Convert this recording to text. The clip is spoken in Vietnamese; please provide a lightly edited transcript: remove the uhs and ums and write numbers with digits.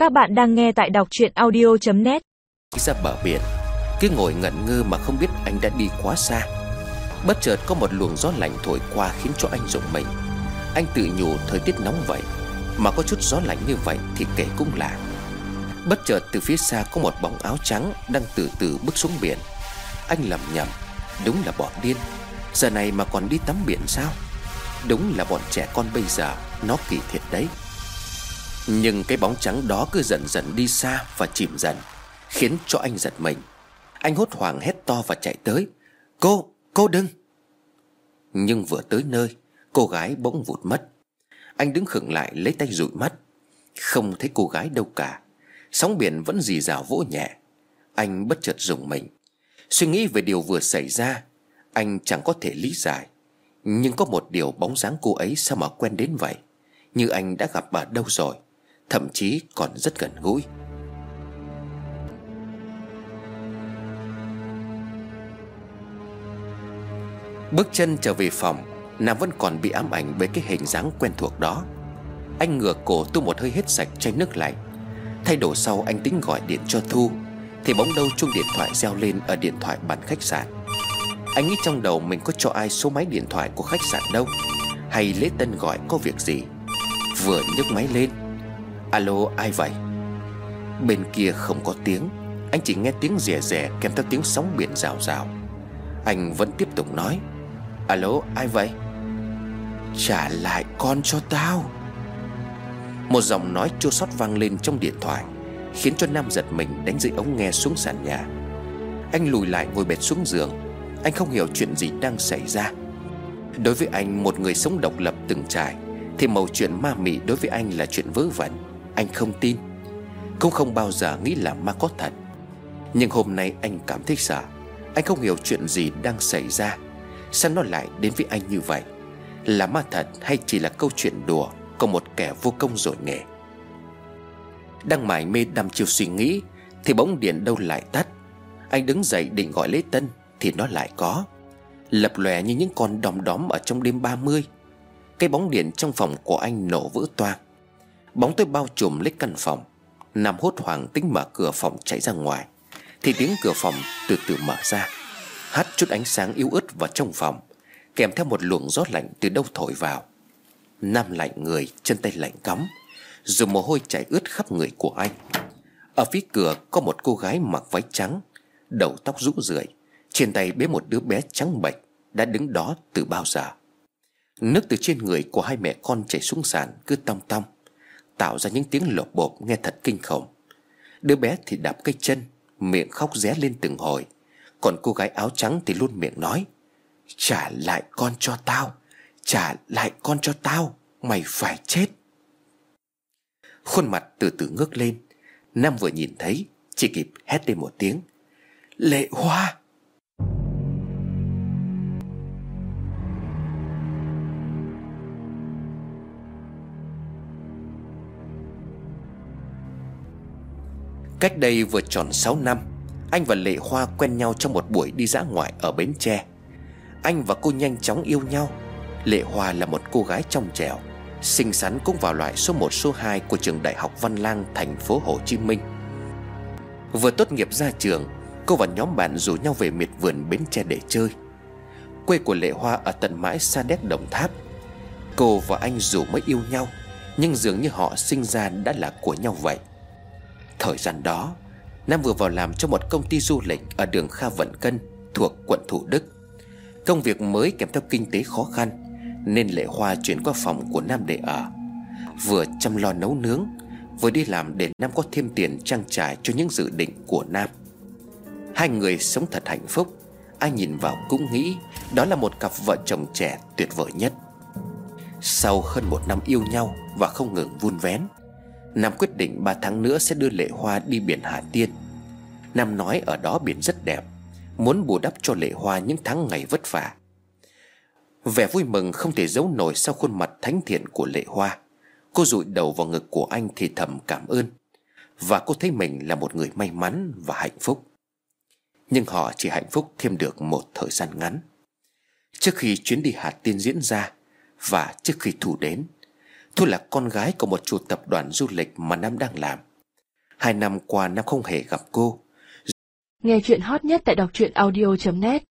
Các bạn đang nghe tại đọc truyện audio.net. Ra bờ biển, cứ ngồi ngẩn ngơ mà không biết anh đã đi quá xa. Bất chợt có một luồng gió lạnh thổi qua khiến cho anh rùng mình. Anh tự nhủ thời tiết nóng vậy mà có chút gió lạnh như vậy thì kể cũng lạ. Bất chợt từ phía xa có một bóng áo trắng đang từ từ bước xuống biển. Anh lầm nhầm, đúng là bọn điên, giờ này mà còn đi tắm biển sao? Đúng là bọn trẻ con bây giờ, nó kỳ thiệt đấy. Nhưng cái bóng trắng đó cứ dần dần đi xa và chìm dần, khiến cho anh giật mình. Anh hốt hoảng hét to và chạy tới. Cô đừng! Nhưng vừa tới nơi, cô gái bỗng vụt mất. Anh đứng khựng lại lấy tay dụi mắt. Không thấy cô gái đâu cả. Sóng biển vẫn rì rào vỗ nhẹ. Anh bất chợt rùng mình. Suy nghĩ về điều vừa xảy ra, anh chẳng có thể lý giải. Nhưng có một điều, bóng dáng cô ấy sao mà quen đến vậy, như anh đã gặp ở đâu rồi, thậm chí còn rất gần gũi. Bước chân trở về phòng, Nam vẫn còn bị ám ảnh bởi cái hình dáng quen thuộc đó. Anh ngửa cổ tu một hơi hết sạch chai nước lạnh. Thay đồ sau anh tính gọi điện cho Thu, thì bỗng đâu chuông điện thoại reo lên ở điện thoại bàn khách sạn. Anh nghĩ trong đầu mình có cho ai số máy điện thoại của khách sạn đâu, hay lễ tân gọi có việc gì. Vừa nhấc máy lên, alo, ai vậy? Bên kia không có tiếng. Anh chỉ nghe tiếng rè rè kèm theo tiếng sóng biển rào rào. Anh vẫn tiếp tục nói, alo, ai vậy? Trả lại con cho tao. Một giọng nói chua xót vang lên trong điện thoại, khiến cho Nam giật mình đánh dưới ống nghe xuống sàn nhà. Anh lùi lại ngồi bệt xuống giường. Anh không hiểu chuyện gì đang xảy ra. Đối với anh, một người sống độc lập từng trải, thì mẩu chuyện ma mị đối với anh là chuyện vớ vẩn. Anh không tin, cũng không bao giờ nghĩ là ma có thật. Nhưng hôm nay anh cảm thấy sợ. Anh không hiểu chuyện gì đang xảy ra. Sao nó lại đến với anh như vậy? Là ma thật hay chỉ là câu chuyện đùa của một kẻ vô công rồi nghề? Đang mải mê đăm chiêu suy nghĩ thì bỗng điện đâu lại tắt. Anh đứng dậy định gọi lễ tân thì nó lại có, lập lòe như những con đom đóm ở trong đêm 30. Cái bóng điện trong phòng của anh nổ vỡ toang. Bóng tối bao trùm lấy căn phòng. Nam hốt hoảng tính mở cửa phòng chạy ra ngoài, thì tiếng cửa phòng từ từ mở ra, hắt chút ánh sáng yếu ớt vào trong phòng, kèm theo một luồng gió lạnh từ đâu thổi vào. Nam lạnh người, chân tay lạnh cóng, rồi mồ hôi chảy ướt khắp người của anh. Ở phía cửa có một cô gái mặc váy trắng, đầu tóc rũ rượi, trên tay bế một đứa bé trắng bệch, đã đứng đó từ bao giờ. Nước từ trên người của hai mẹ con chảy xuống sàn cứ tong tong, tạo ra những tiếng lộp bộp nghe thật kinh khủng. Đứa bé thì đạp cái chân, miệng khóc ré lên từng hồi. Còn cô gái áo trắng thì luôn miệng nói, trả lại con cho tao, trả lại con cho tao, mày phải chết. Khuôn mặt từ từ ngước lên. Nam vừa nhìn thấy chỉ kịp hét lên một tiếng, Lệ Hoa. Cách đây vừa tròn 6 năm, anh và Lệ Hoa quen nhau trong một buổi đi dã ngoại ở Bến Tre. Anh và cô nhanh chóng yêu nhau. Lệ Hoa là một cô gái trong trẻo, xinh xắn, cũng vào loại số 1 số 2 của trường Đại học Văn Lang thành phố Hồ Chí Minh. Vừa tốt nghiệp ra trường, cô và nhóm bạn rủ nhau về miệt vườn Bến Tre để chơi. Quê của Lệ Hoa ở tận mãi Sa Đéc, Đồng Tháp. Cô và anh dù mới yêu nhau, nhưng dường như họ sinh ra đã là của nhau vậy. Thời gian đó, Nam vừa vào làm cho một công ty du lịch ở đường Kha Vận Cân thuộc quận Thủ Đức. Công việc mới kèm theo kinh tế khó khăn, nên Lệ Hoa chuyển qua phòng của Nam để ở. Vừa chăm lo nấu nướng, vừa đi làm để Nam có thêm tiền trang trải cho những dự định của Nam. Hai người sống thật hạnh phúc. Ai nhìn vào cũng nghĩ đó là một cặp vợ chồng trẻ tuyệt vời nhất. Sau hơn 1 năm yêu nhau và không ngừng vun vén, Nam quyết định 3 tháng nữa sẽ đưa Lệ Hoa đi biển Hà Tiên. Nam nói ở đó biển rất đẹp, muốn bù đắp cho Lệ Hoa những tháng ngày vất vả. Vẻ vui mừng không thể giấu nổi sau khuôn mặt thánh thiện của Lệ Hoa. Cô dụi đầu vào ngực của anh thì thầm cảm ơn, và cô thấy mình là một người may mắn và hạnh phúc. Nhưng họ chỉ hạnh phúc thêm được một thời gian ngắn. Trước khi chuyến đi Hà Tiên diễn ra và trước khi Thu đến, Thu là con gái của một chủ tập đoàn du lịch mà Nam đang làm. 2 năm qua Nam không hề gặp cô. Nghe chuyện hot nhất tại đọc truyện audio.net.